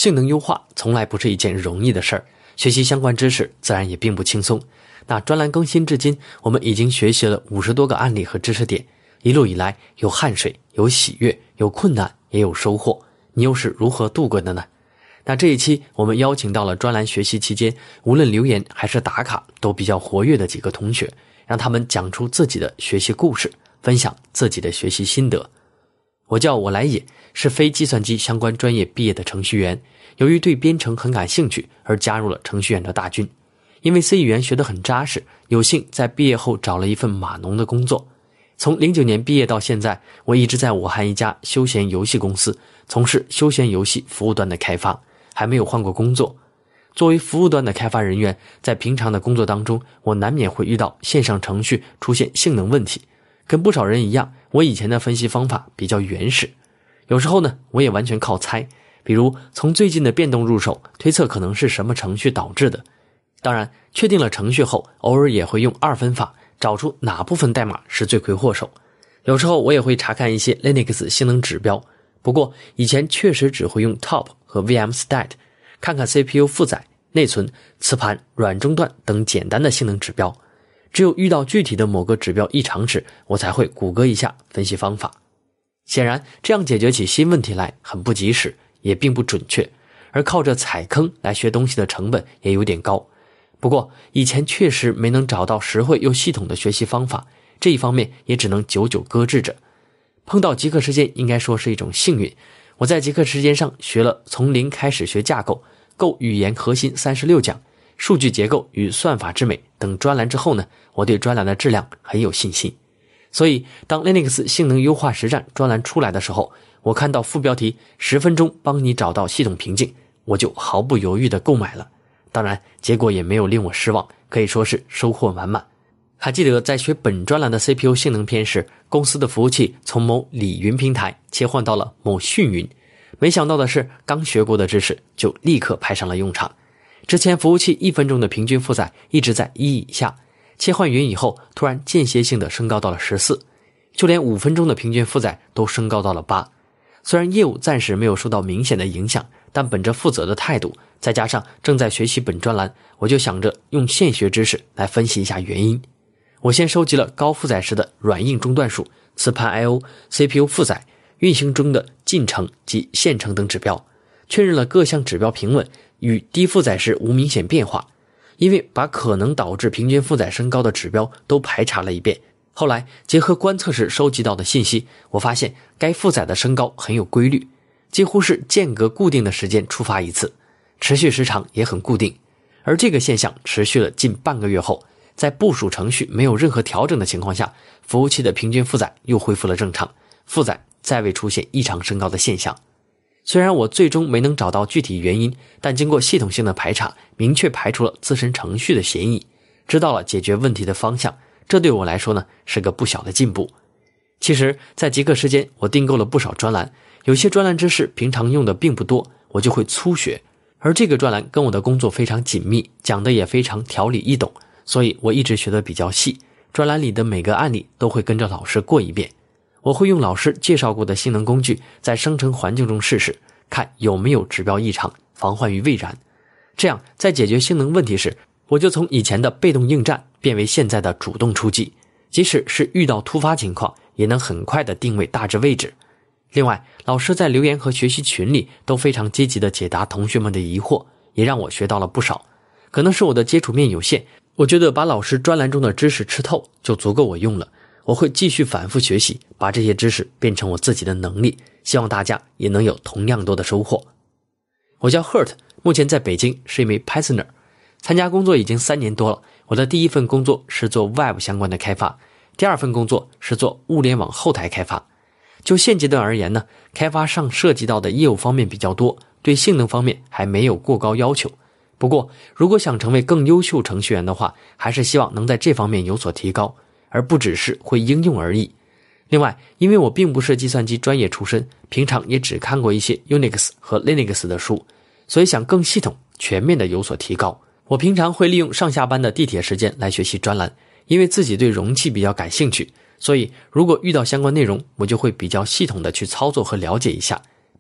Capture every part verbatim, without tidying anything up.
性能优化从来不是一件容易的事儿，学习相关知识自然也并不轻松。那专栏更新至今，我们已经学习了五十多个案例和知识点，一路以来有汗水，有喜悦，有困难，也有收获。你又是如何度过的呢？那这一期我们邀请到了专栏学习期间无论留言还是打卡都比较活跃的几个同学，让他们讲出自己的学习故事，分享自己的学习心得。我叫我来也，是非计算机相关专业毕业的程序员，由于对编程很感兴趣而加入了程序员的大军。因为 C 语言学得很扎实，有幸在毕业后找了一份码农的工作。从零九年毕业到现在，我一直在武汉一家休闲游戏公司从事休闲游戏服务端的开发，还没有换过工作。作为服务端的开发人员，在平常的工作当中，我难免会遇到线上程序出现性能问题。跟不少人一样，我以前的分析方法比较原始，有时候呢，我也完全靠猜，比如从最近的变动入手，推测可能是什么程序导致的。当然，确定了程序后，偶尔也会用二分法找出哪部分代码是罪魁祸首。有时候我也会查看一些 Linux 性能指标，不过以前确实只会用 top 和 vmstat 看看 C P U 负载、内存、磁盘、软中断等简单的性能指标。只有遇到具体的某个指标异常时，我才会谷歌一下分析方法。显然，这样解决起新问题来很不及时，也并不准确，而靠着踩坑来学东西的成本也有点高。不过以前确实没能找到实惠又系统的学习方法，这一方面也只能久久搁置着。碰到极客时间应该说是一种幸运，我在极客时间上学了从零开始学架构、构语言核心三十六讲、数据结构与算法之美等专栏之后呢，我对专栏的质量很有信心。所以当 Linux 性能优化实战专栏出来的时候，我看到副标题十分钟帮你找到系统瓶颈，我就毫不犹豫地购买了。当然结果也没有令我失望，可以说是收获满满。还记得在学本专栏的 C P U 性能篇时，公司的服务器从某鲤云平台切换到了某讯云，没想到的是刚学过的知识就立刻派上了用场。之前服务器一分钟的平均负载一直在一以下，切换云以后突然间歇性的升高到了十四，就连五分钟的平均负载都升高到了八。虽然业务暂时没有受到明显的影响，但本着负责的态度，再加上正在学习本专栏，我就想着用现学知识来分析一下原因。我先收集了高负载时的软硬中断数、磁盘 I O、C P U 负载、运行中的进程及线程等指标，确认了各项指标平稳，与低负载时无明显变化。因为把可能导致平均负载升高的指标都排查了一遍，后来结合观测时收集到的信息，我发现该负载的升高很有规律，几乎是间隔固定的时间触发一次，持续时长也很固定。而这个现象持续了近半个月后，在部署程序没有任何调整的情况下，服务器的平均负载又恢复了正常，负载再未出现异常升高的现象。虽然我最终没能找到具体原因，但经过系统性的排查，明确排除了自身程序的嫌疑，知道了解决问题的方向，这对我来说呢是个不小的进步。其实在极客时间我订购了不少专栏，有些专栏知识平常用的并不多，我就会粗学，而这个专栏跟我的工作非常紧密，讲的也非常条理易懂，所以我一直学得比较细，专栏里的每个案例都会跟着老师过一遍。我会用老师介绍过的性能工具在生成环境中试试，看有没有指标异常，防患于未然。这样在解决性能问题时，我就从以前的被动应战变为现在的主动出击，即使是遇到突发情况也能很快的定位大致位置。另外，老师在留言和学习群里都非常积极的解答同学们的疑惑，也让我学到了不少。可能是我的接触面有限，我觉得把老师专栏中的知识吃透就足够我用了。我会继续反复学习，把这些知识变成我自己的能力，希望大家也能有同样多的收获。我叫 Hurt， 目前在北京是一枚 Pythoner， 参加工作已经三年多了。我的第一份工作是做 Web 相关的开发，第二份工作是做物联网后台开发。就现阶段而言呢，开发上涉及到的业务方面比较多，对性能方面还没有过高要求。不过如果想成为更优秀程序员的话，还是希望能在这方面有所提高，而不只是会应用而已。另外，因为我并不是计算机专业出身，平常也只看过一些 Unix 和 Linux 的书，所以想更系统全面的有所提高。我平常会利用上下班的地铁时间来学习专栏，因为自己对容器比较感兴趣，所以如果遇到相关内容，我就会比较系统的去操作和了解一下，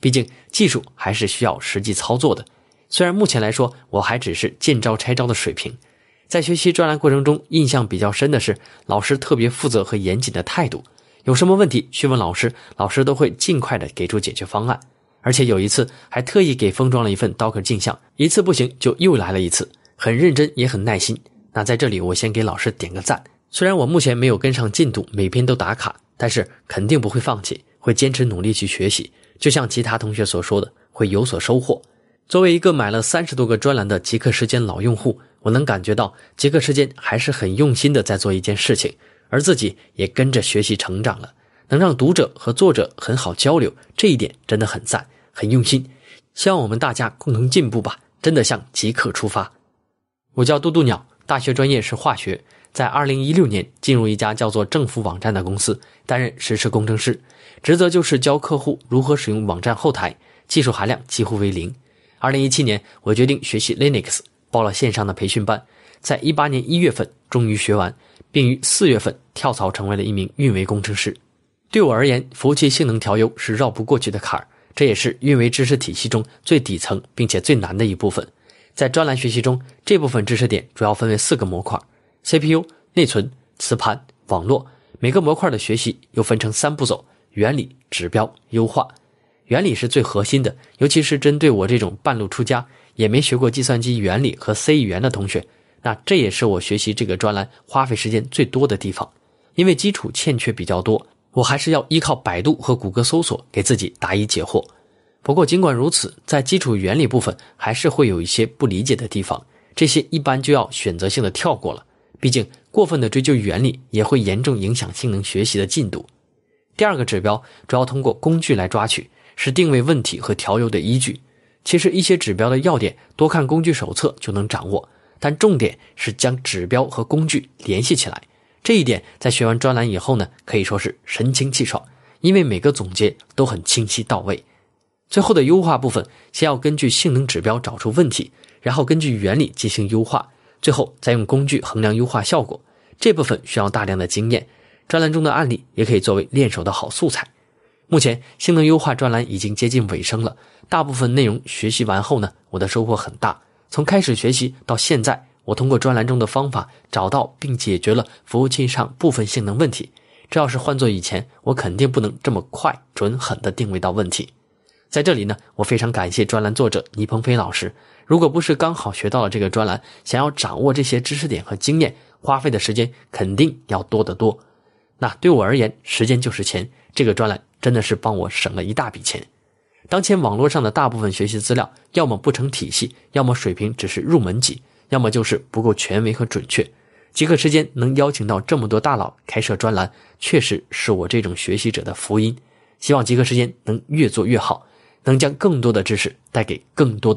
毕竟技术还是需要实际操作的。虽然目前来说我还只是见招拆招的水平，在学习专栏过程中印象比较深的是老师特别负责和严谨的态度，有什么问题询问老师，老师都会尽快的给出解决方案。而且有一次还特意给封装了一份 Docker 镜像，一次不行就又来了一次，很认真也很耐心。那在这里我先给老师点个赞，虽然我目前没有跟上进度，每篇都打卡，但是肯定不会放弃，会坚持努力去学习，就像其他同学所说的，会有所收获。作为一个买了三十多个专栏的极客时间老用户，我能感觉到极客时间还是很用心的在做一件事情，而自己也跟着学习成长了，能让读者和作者很好交流，这一点真的很赞，很用心。希望我们大家共同进步吧，真的向极客出发。我叫嘟嘟鸟，大学专业是化学，在二零一六年进入一家叫做政府网站的公司，担任实时工程师，职责就是教客户如何使用网站后台，技术含量几乎为零。二零一七年我决定学习 Linux， 报了线上的培训班，在一八年一月份终于学完，并于四月份跳槽成为了一名运维工程师。对我而言，服务器性能调优是绕不过去的坎儿，这也是运维知识体系中最底层并且最难的一部分。在专栏学习中，这部分知识点主要分为四个模块： C P U、内存、磁盘、网络。每个模块的学习又分成三步走：原理、指标、优化。原理是最核心的，尤其是针对我这种半路出家，也没学过计算机原理和 C 语言的同学，那这也是我学习这个专栏花费时间最多的地方。因为基础欠缺比较多，我还是要依靠百度和谷歌搜索给自己答疑解惑。不过尽管如此，在基础原理部分还是会有一些不理解的地方，这些一般就要选择性的跳过了，毕竟过分的追究原理也会严重影响性能学习的进度。第二个指标主要通过工具来抓取，是定位问题和调优的依据。其实一些指标的要点多看工具手册就能掌握，但重点是将指标和工具联系起来。这一点在学完专栏以后呢，可以说是神清气爽，因为每个总结都很清晰到位。最后的优化部分，先要根据性能指标找出问题，然后根据原理进行优化，最后再用工具衡量优化效果。这部分需要大量的经验，专栏中的案例也可以作为练手的好素材。目前性能优化专栏已经接近尾声了，大部分内容学习完后呢，我的收获很大。从开始学习到现在，我通过专栏中的方法找到并解决了服务器上部分性能问题。这要是换做以前，我肯定不能这么快准狠地定位到问题。在这里呢，我非常感谢专栏作者倪鹏飞老师，如果不是刚好学到了这个专栏，想要掌握这些知识点和经验，花费的时间肯定要多得多。那对我而言，时间就是钱，这个专栏真的是帮我省了一大笔钱。当前网络上的大部分学习资料，要么不成体系，要么水平只是入门级，要么就是不够权威和准确。极客时间能邀请到这么多大佬开设专栏，确实是我这种学习者的福音。希望极客时间能越做越好，能将更多的知识带给更多的